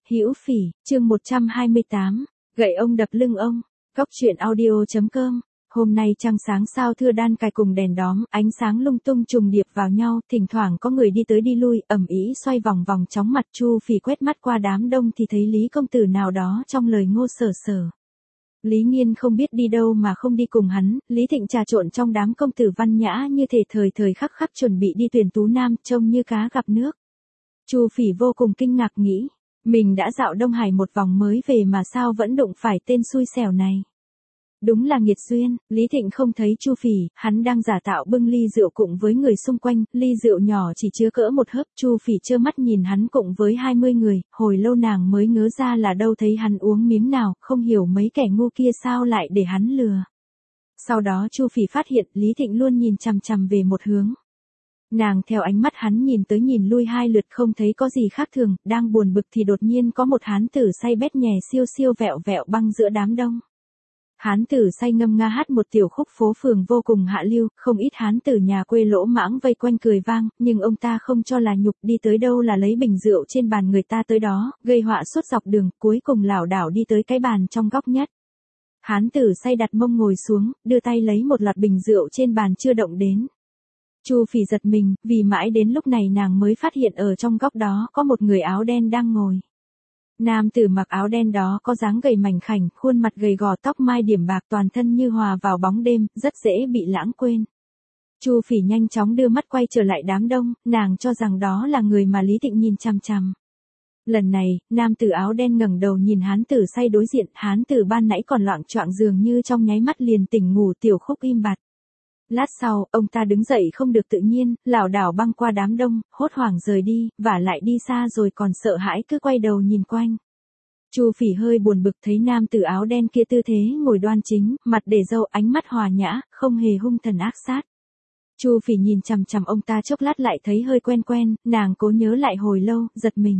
Hữu Phỉ, chương 128, gậy ông đập lưng ông. Góc truyện audio.com. Hôm nay trăng sáng sao thưa đan cài cùng đèn đóm, ánh sáng lung tung trùng điệp vào nhau, thỉnh thoảng có người đi tới đi lui, ầm ĩ xoay vòng vòng chóng mặt. Chu Phỉ quét mắt qua đám đông thì thấy Lý công tử nào đó trong lời Ngô Sở Sở. Lý Nghiên không biết đi đâu mà không đi cùng hắn, Lý Thịnh trà trộn trong đám công tử văn nhã như thể thời thời khắc khắc chuẩn bị đi tuyển tú nam, trông như cá gặp nước. Chu Phỉ vô cùng kinh ngạc nghĩ, mình đã dạo Đông Hải một vòng mới về mà sao vẫn đụng phải tên xui xẻo này. Đúng là nghiệt duyên. Lý Thịnh không thấy Chu Phỉ, hắn đang giả tạo bưng ly rượu cùng với người xung quanh, ly rượu nhỏ chỉ chứa cỡ một hớp. Chu Phỉ trơ mắt nhìn hắn cùng với 20 người, hồi lâu nàng mới ngớ ra là đâu thấy hắn uống miếng nào, không hiểu mấy kẻ ngu kia sao lại để hắn lừa. Sau đó Chu Phỉ phát hiện Lý Thịnh luôn nhìn chằm chằm về một hướng. Nàng theo ánh mắt hắn nhìn tới nhìn lui 2 lượt không thấy có gì khác thường, đang buồn bực thì đột nhiên có một hán tử say bét nhè siêu siêu vẹo vẹo băng giữa đám đông. Hán tử say ngâm nga hát một tiểu khúc phố phường vô cùng hạ lưu, không ít hán tử nhà quê lỗ mãng vây quanh cười vang, nhưng ông ta không cho là nhục, đi tới đâu là lấy bình rượu trên bàn người ta tới đó, gây họa suốt dọc đường, cuối cùng lảo đảo đi tới cái bàn trong góc nhất. Hán tử say đặt mông ngồi xuống, đưa tay lấy một loạt bình rượu trên bàn chưa động đến. Chu Phỉ giật mình, vì mãi đến lúc này nàng mới phát hiện ở trong góc đó có một người áo đen đang ngồi. Nam tử mặc áo đen đó có dáng gầy mảnh khảnh, khuôn mặt gầy gò, tóc mai điểm bạc, toàn thân như hòa vào bóng đêm, rất dễ bị lãng quên. Chu Phỉ nhanh chóng đưa mắt quay trở lại đám đông, nàng cho rằng đó là người mà Lý Thịnh nhìn chằm chằm. Lần này, nam tử áo đen ngẩng đầu nhìn hán tử say đối diện, hán tử ban nãy còn loạng choạng dường như trong nháy mắt liền tỉnh ngủ, tiểu khúc im bặt. Lát sau, ông ta đứng dậy không được tự nhiên, lảo đảo băng qua đám đông, hốt hoảng rời đi, vả lại đi xa rồi còn sợ hãi cứ quay đầu nhìn quanh. Chu Phỉ hơi buồn bực thấy nam tử áo đen kia tư thế ngồi đoan chính, mặt để râu, ánh mắt hòa nhã, không hề hung thần ác sát. Chu Phỉ nhìn chằm chằm ông ta chốc lát lại thấy hơi quen quen, nàng cố nhớ lại hồi lâu, giật mình.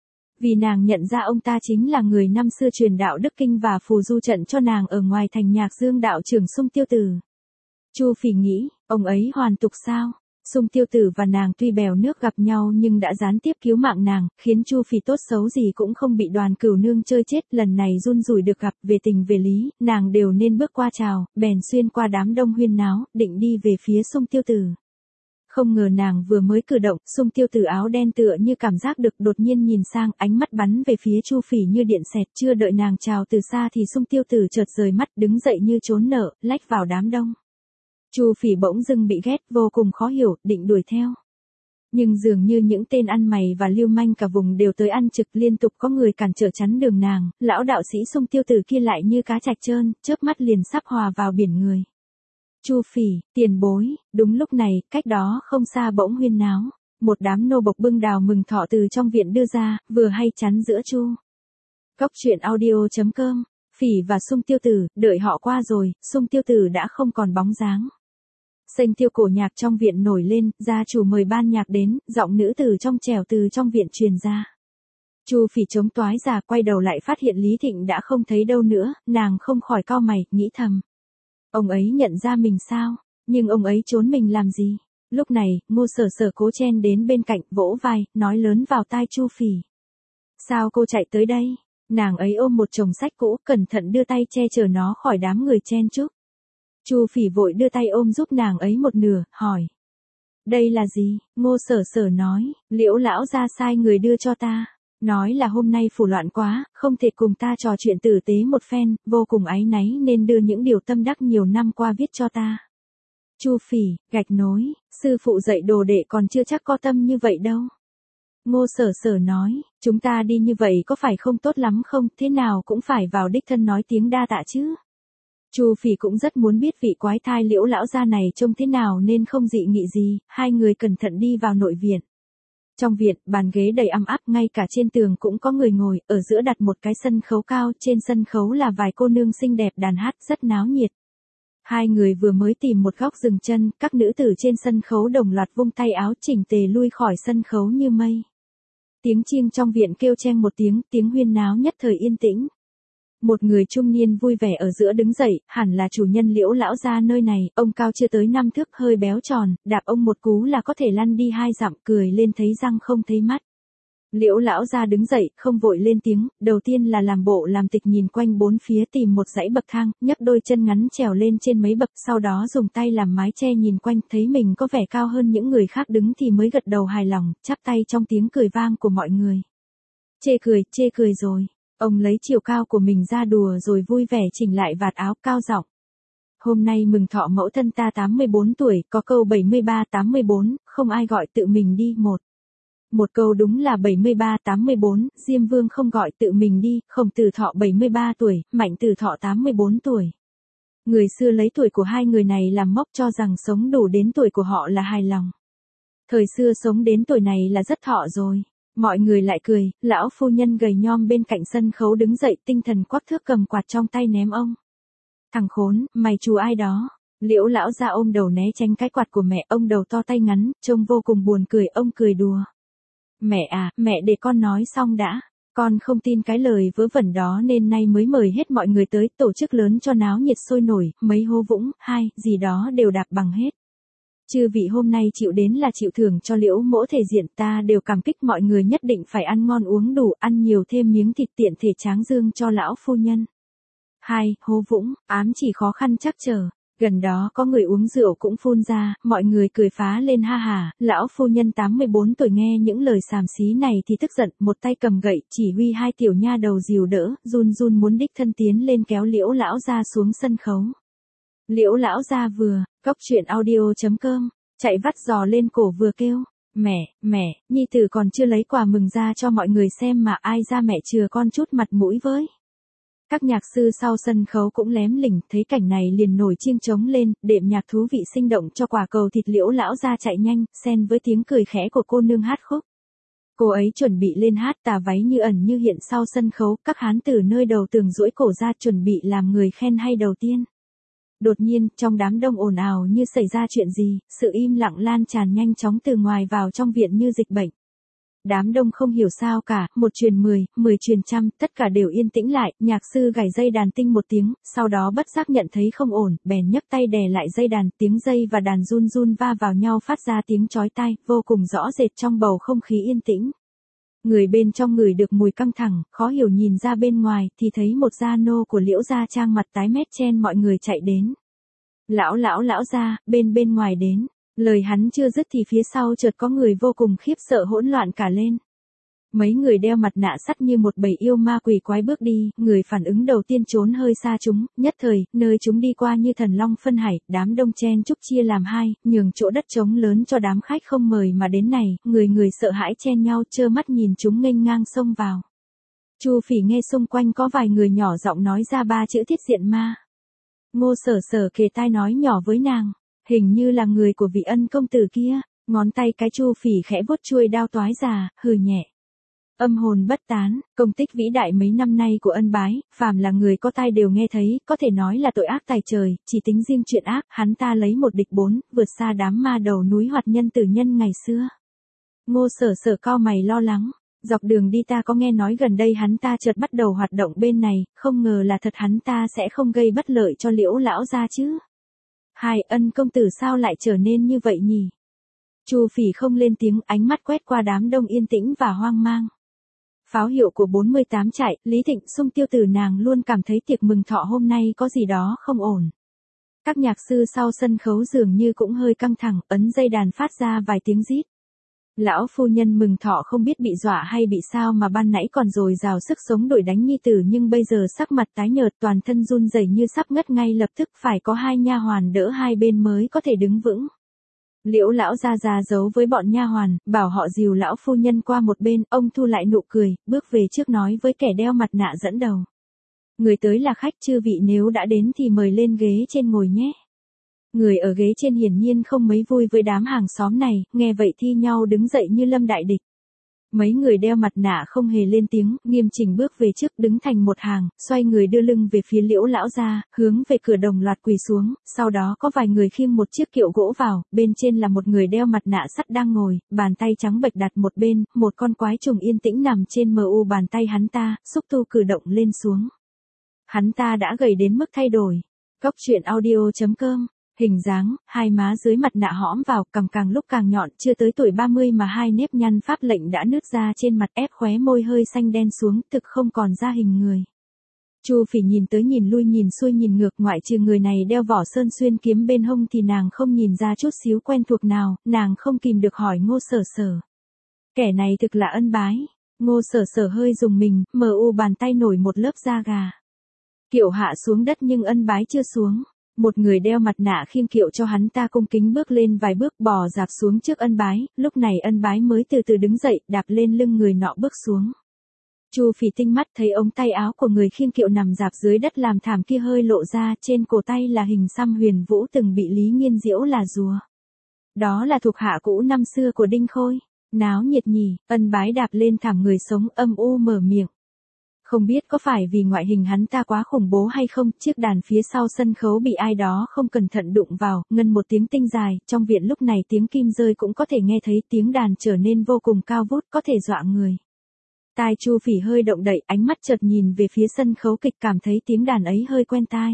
Vì nàng nhận ra ông ta chính là người năm xưa truyền đạo đức kinh và phù du trận cho nàng ở ngoài thành Nhạc Dương đạo trưởng Sung Tiêu Tử. Chu Phỉ nghĩ, ông ấy hoàn tục sao? Sung Tiêu Tử và nàng tuy bèo nước gặp nhau nhưng đã gián tiếp cứu mạng nàng, khiến Chu Phỉ tốt xấu gì cũng không bị Đoàn Cửu Nương chơi chết. Lần này run rủi được gặp, về tình về lý, nàng đều nên bước qua chào, bèn xuyên qua đám đông huyên náo, định đi về phía Sung Tiêu Tử. Không ngờ nàng vừa mới cử động, Sung Tiêu Tử áo đen tựa như cảm giác được đột nhiên nhìn sang, ánh mắt bắn về phía Chu Phỉ như điện xẹt, chưa đợi nàng chào từ xa thì Sung Tiêu Tử chợt rời mắt, đứng dậy như trốn nợ, lách vào đám đông. Chu Phỉ bỗng dưng bị ghét, vô cùng khó hiểu, định đuổi theo. Nhưng dường như những tên ăn mày và lưu manh cả vùng đều tới ăn trực, liên tục có người cản trở chắn đường nàng, lão đạo sĩ Sung Tiêu Tử kia lại như cá trạch trơn, chớp mắt liền sắp hòa vào biển người. Chu Phỉ, tiền bối. Đúng lúc này, cách đó không xa bỗng huyên náo, một đám nô bộc bưng đào mừng thọ từ trong viện đưa ra, vừa hay chắn giữa Chu. Góc truyện audio.com. Phỉ và Sung Tiêu Tử, đợi họ qua rồi, Sung Tiêu Tử đã không còn bóng dáng. Sênh tiêu cổ nhạc trong viện nổi lên, gia chủ mời ban nhạc đến, giọng nữ tử trong trẻo từ trong viện truyền ra. Chu Phỉ chống toái ra, quay đầu lại phát hiện Lý Thịnh đã không thấy đâu nữa, nàng không khỏi cau mày, nghĩ thầm. Ông ấy nhận ra mình sao? Nhưng ông ấy trốn mình làm gì? Lúc này, Ngô Sở Sở cố chen đến bên cạnh, vỗ vai, nói lớn vào tai Chu Phỉ. Sao cô chạy tới đây? Nàng ấy ôm một chồng sách cũ, cẩn thận đưa tay che chở nó khỏi đám người chen chúc. Chu Phỉ vội đưa tay ôm giúp nàng ấy một nửa, hỏi. Đây là gì? Ngô Sở Sở nói, Liễu lão gia sai người đưa cho ta. Nói là hôm nay phủ loạn quá, không thể cùng ta trò chuyện tử tế một phen, vô cùng áy náy nên đưa những điều tâm đắc nhiều năm qua viết cho ta. Chu Phỉ, gạch nối, sư phụ dạy đồ đệ còn chưa chắc có tâm như vậy đâu. Ngô Sở Sở nói, chúng ta đi như vậy có phải không tốt lắm không, thế nào cũng phải vào đích thân nói tiếng đa tạ chứ. Chu Phỉ cũng rất muốn biết vị quái thai Liễu lão gia này trông thế nào nên không dị nghị gì, hai người cẩn thận đi vào nội viện. Trong viện, bàn ghế đầy ăm áp, ngay cả trên tường cũng có người ngồi, ở giữa đặt một cái sân khấu cao, trên sân khấu là vài cô nương xinh đẹp đàn hát, rất náo nhiệt. Hai người vừa mới tìm một góc dừng chân, các nữ tử trên sân khấu đồng loạt vung tay áo chỉnh tề lui khỏi sân khấu như mây. Tiếng chiêng trong viện kêu cheng một tiếng, tiếng huyên náo nhất thời yên tĩnh. Một người trung niên vui vẻ ở giữa đứng dậy, hẳn là chủ nhân Liễu lão gia nơi này, ông cao chưa tới 5 thước, hơi béo tròn, đạp ông một cú là có thể lăn đi 2 dặm, cười lên thấy răng không thấy mắt. Liễu lão gia đứng dậy, không vội lên tiếng, đầu tiên là làm bộ làm tịch nhìn quanh bốn phía tìm một dãy bậc thang, nhấc đôi chân ngắn trèo lên trên mấy bậc, sau đó dùng tay làm mái che nhìn quanh, thấy mình có vẻ cao hơn những người khác đứng thì mới gật đầu hài lòng, chắp tay trong tiếng cười vang của mọi người. Chê cười rồi. Ông lấy chiều cao của mình ra đùa rồi vui vẻ chỉnh lại vạt áo cao giọng. Hôm nay mừng thọ mẫu thân ta 84 tuổi, có câu 73-84, không ai gọi tự mình đi một câu đúng là 73-84, Diêm Vương không gọi tự mình đi, Khổng Tử thọ 73 tuổi, Mạnh Tử thọ 84 tuổi. Người xưa lấy tuổi của hai người này làm mốc cho rằng sống đủ đến tuổi của họ là hài lòng. Thời xưa sống đến tuổi này là rất thọ rồi. Mọi người lại cười, lão phu nhân gầy nhom bên cạnh sân khấu đứng dậy tinh thần quắc thước cầm quạt trong tay ném ông. Thằng khốn, mày chù ai đó. Liễu lão ra ôm đầu né tránh cái quạt của mẹ, ông đầu to tay ngắn, trông vô cùng buồn cười, ông cười đùa. Mẹ à, mẹ để con nói xong đã. Con không tin cái lời vớ vẩn đó nên nay mới mời hết mọi người tới, tổ chức lớn cho náo nhiệt sôi nổi, mấy hô vũng, hai, gì đó đều đạp bằng hết. Chư vị hôm nay chịu đến là chịu thưởng cho Liễu mỗ thể diện, ta đều cảm kích mọi người nhất định phải ăn ngon uống đủ, ăn nhiều thêm miếng thịt tiện thể tráng dương cho lão phu nhân. Hai, hô vũng, ám chỉ khó khăn chắc trở. Gần đó có người uống rượu cũng phun ra, mọi người cười phá lên ha hà, lão phu nhân 84 tuổi nghe những lời xàm xí này thì tức giận, một tay cầm gậy, chỉ huy hai tiểu nha đầu dìu đỡ, run run muốn đích thân tiến lên kéo Liễu lão gia xuống sân khấu. Liễu lão gia vừa, cóc truyện audio.com, chạy vắt giò lên cổ vừa kêu, mẹ, nhi tử còn chưa lấy quà mừng ra cho mọi người xem mà ai ra mẹ chừa con chút mặt mũi với. Các nhạc sư sau sân khấu cũng lém lỉnh, thấy cảnh này liền nổi chiêng trống lên, đệm nhạc thú vị sinh động cho quả cầu thịt. Liễu lão ra chạy nhanh, xen với tiếng cười khẽ của cô nương hát khúc. Cô ấy chuẩn bị lên hát, tà váy như ẩn như hiện sau sân khấu, các hán tử nơi đầu tường duỗi cổ ra chuẩn bị làm người khen hay đầu tiên. Đột nhiên, trong đám đông ồn ào như xảy ra chuyện gì, sự im lặng lan tràn nhanh chóng từ ngoài vào trong viện như dịch bệnh. Đám đông không hiểu sao cả, một truyền 10, 10 truyền trăm, tất cả đều yên tĩnh lại, nhạc sư gảy dây đàn tinh một tiếng, sau đó bất giác nhận thấy không ổn, bèn nhấc tay đè lại dây đàn, tiếng dây và đàn run run va vào nhau phát ra tiếng chói tai, vô cùng rõ rệt trong bầu không khí yên tĩnh. Người bên trong ngửi được mùi căng thẳng, khó hiểu nhìn ra bên ngoài, thì thấy một gia nô của Liễu gia trang mặt tái mét chen mọi người chạy đến. Lão gia, bên ngoài đến. Lời hắn chưa dứt thì phía sau chợt có người vô cùng khiếp sợ hỗn loạn cả lên. Mấy người đeo mặt nạ sắt như một bầy yêu ma quỷ quái bước đi, người phản ứng đầu tiên trốn hơi xa chúng, nhất thời, nơi chúng đi qua như thần long phân hải, đám đông chen chúc chia làm hai, nhường chỗ đất trống lớn cho đám khách không mời mà đến này, người sợ hãi chen nhau trơ mắt nhìn chúng nghênh ngang xông vào. Chu Phỉ nghe xung quanh có vài người nhỏ giọng nói ra ba chữ thiết diện ma. Ngô Sở kề tai nói nhỏ với nàng. Hình như là người của vị ân công tử kia, ngón tay cái Chu Phỉ khẽ vuốt chuôi đao toái già, hừ nhẹ. Âm hồn bất tán, công tích vĩ đại mấy năm nay của ân bái, phàm là người có tai đều nghe thấy, có thể nói là tội ác tày trời, chỉ tính riêng chuyện ác, hắn ta lấy một địch bốn, vượt xa đám ma đầu núi hoạt nhân tử nhân ngày xưa. Ngô Sở cau mày lo lắng, dọc đường đi ta có nghe nói gần đây hắn ta chợt bắt đầu hoạt động bên này, không ngờ là thật, hắn ta sẽ không gây bất lợi cho Liễu lão gia chứ. Hai, ân công tử sao lại trở nên như vậy nhỉ? Chu Phỉ không lên tiếng, ánh mắt quét qua đám đông yên tĩnh và hoang mang. Pháo hiệu của 48 trại, Lý Thịnh Xung tiêu tử nàng luôn cảm thấy tiệc mừng thọ hôm nay có gì đó không ổn. Các nhạc sư sau sân khấu dường như cũng hơi căng thẳng, ấn dây đàn phát ra vài tiếng rít. Lão phu nhân mừng thọ không biết bị dọa hay bị sao mà ban nãy còn dồi dào sức sống đuổi đánh nhi tử, nhưng bây giờ sắc mặt tái nhợt, toàn thân run rẩy như sắp ngất ngay lập tức, phải có hai nha hoàn đỡ hai bên mới có thể đứng vững. Liễu lão ra giấu với bọn nha hoàn, bảo họ dìu lão phu nhân qua một bên, ông thu lại nụ cười, bước về trước nói với kẻ đeo mặt nạ dẫn đầu. Người tới là khách, chư vị nếu đã đến thì mời lên ghế trên ngồi nhé. Người ở ghế trên hiển nhiên không mấy vui với đám hàng xóm này, nghe vậy thi nhau đứng dậy như lâm đại địch. Mấy người đeo mặt nạ không hề lên tiếng, nghiêm chỉnh bước về trước đứng thành một hàng, xoay người đưa lưng về phía Liễu lão gia, hướng về cửa đồng loạt quỳ xuống, sau đó có vài người khiêng một chiếc kiệu gỗ vào, bên trên là một người đeo mặt nạ sắt đang ngồi, bàn tay trắng bệch đặt một bên, một con quái trùng yên tĩnh nằm trên mu bàn tay hắn ta, xúc tu cử động lên xuống. Hắn ta đã gầy đến mức thay đổi. Cóc truyện audio.com Hình dáng, hai má dưới mặt nạ hõm vào, cằm càng lúc càng nhọn, chưa tới tuổi 30 mà hai nếp nhăn pháp lệnh đã nứt ra trên mặt, ép khóe môi hơi xanh đen xuống, thực không còn ra hình người. Chu Phỉ nhìn tới nhìn lui nhìn xuôi nhìn ngược, ngoại trừ người này đeo vỏ sơn xuyên kiếm bên hông thì nàng không nhìn ra chút xíu quen thuộc nào, nàng không kìm được hỏi Ngô Sở Sở. Kẻ này thực là Ân Bái. Ngô Sở Sở hơi rùng mình, mờ u bàn tay nổi một lớp da gà. Kiệu hạ xuống đất nhưng Ân Bái chưa xuống. Một người đeo mặt nạ khiêng kiệu cho hắn ta cung kính bước lên vài bước, bò dạp xuống trước Ân Bái, lúc này Ân Bái mới từ từ đứng dậy, đạp lên lưng người nọ bước xuống. Chu Phỉ tinh mắt thấy ống tay áo của người khiêng kiệu nằm dạp dưới đất làm thảm kia hơi lộ ra, trên cổ tay là hình xăm Huyền Vũ từng bị Lý Nghiên giễu là rùa. Đó là thuộc hạ cũ năm xưa của Đinh Khôi. Náo nhiệt nhỉ. Ân Bái đạp lên thảm người sống, âm u mở miệng. Không biết có phải vì ngoại hình hắn ta quá khủng bố hay không, chiếc đàn phía sau sân khấu bị ai đó không cẩn thận đụng vào, ngân một tiếng tinh dài, trong viện lúc này tiếng kim rơi cũng có thể nghe thấy, tiếng đàn trở nên vô cùng cao vút, có thể dọa người. Tai Chu Phỉ hơi động đậy, ánh mắt chợt nhìn về phía sân khấu kịch, cảm thấy tiếng đàn ấy hơi quen tai.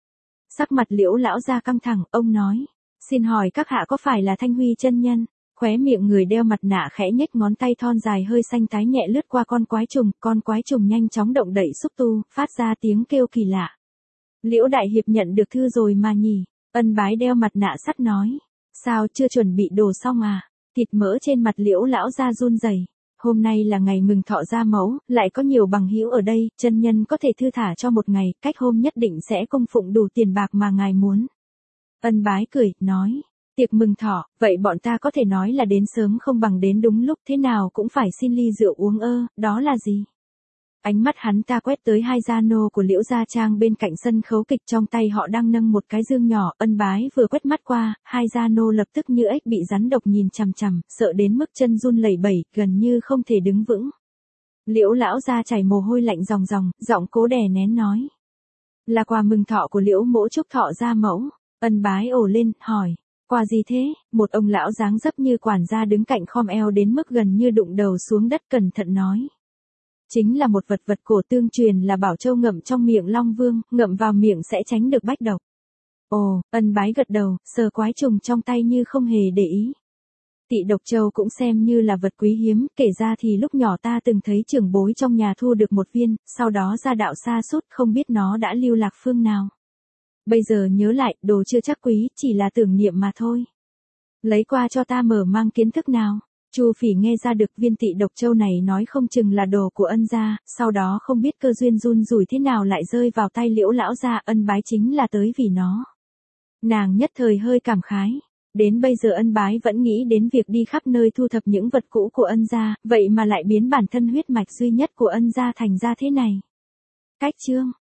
Sắc mặt Liễu lão gia căng thẳng, ông nói, xin hỏi các hạ có phải là Thanh Huy chân nhân? Khóe miệng người đeo mặt nạ khẽ nhếch, ngón tay thon dài hơi xanh tái nhẹ lướt qua con quái trùng nhanh chóng động đậy xúc tu, phát ra tiếng kêu kỳ lạ. Liễu đại hiệp nhận được thư rồi mà nhỉ? Ân Bái đeo mặt nạ sắt nói. Sao chưa chuẩn bị đồ xong à? Thịt mỡ trên mặt Liễu lão gia run rẩy. Hôm nay là ngày mừng thọ gia mẫu, lại có nhiều bằng hữu ở đây, chân nhân có thể thư thả cho một ngày, cách hôm nhất định sẽ cung phụng đủ tiền bạc mà ngài muốn. Ân Bái cười, nói. Tiệc mừng thọ, vậy bọn ta có thể nói là đến sớm không bằng đến đúng lúc, thế nào cũng phải xin ly rượu uống đó là gì? Ánh mắt hắn ta quét tới hai gia nô của Liễu Gia Trang bên cạnh sân khấu kịch, trong tay họ đang nâng một cái dương nhỏ, Ân Bái vừa quét mắt qua, hai gia nô lập tức như ếch bị rắn độc nhìn chằm chằm, sợ đến mức chân run lẩy bẩy, gần như không thể đứng vững. Liễu lão gia chảy mồ hôi lạnh ròng ròng, giọng cố đè nén nói. Là quà mừng thọ của Liễu mỗ chúc thọ gia mẫu. Ân Bái ồ lên, hỏi. Quà gì thế? Một ông lão dáng dấp như quản gia đứng cạnh khom eo đến mức gần như đụng đầu xuống đất, cẩn thận nói. Chính là một vật cổ tương truyền là bảo châu ngậm trong miệng Long Vương, ngậm vào miệng sẽ tránh được bách độc. Ồ, Ân Bái gật đầu, sờ quái trùng trong tay như không hề để ý. Tị độc châu cũng xem như là vật quý hiếm, kể ra thì lúc nhỏ ta từng thấy trưởng bối trong nhà thu được một viên, sau đó ra đạo xa sút, không biết nó đã lưu lạc phương nào. Bây giờ nhớ lại, đồ chưa chắc quý, chỉ là tưởng niệm mà thôi. Lấy qua cho ta mở mang kiến thức nào. Chu Phỉ nghe ra được viên tị độc châu này nói không chừng là đồ của Ân gia, sau đó không biết cơ duyên run rủi thế nào lại rơi vào tay Liễu lão gia, Ân Bái chính là tới vì nó. Nàng nhất thời hơi cảm khái. Đến bây giờ Ân Bái vẫn nghĩ đến việc đi khắp nơi thu thập những vật cũ của Ân gia, vậy mà lại biến bản thân huyết mạch duy nhất của Ân gia thành ra thế này. Cách chương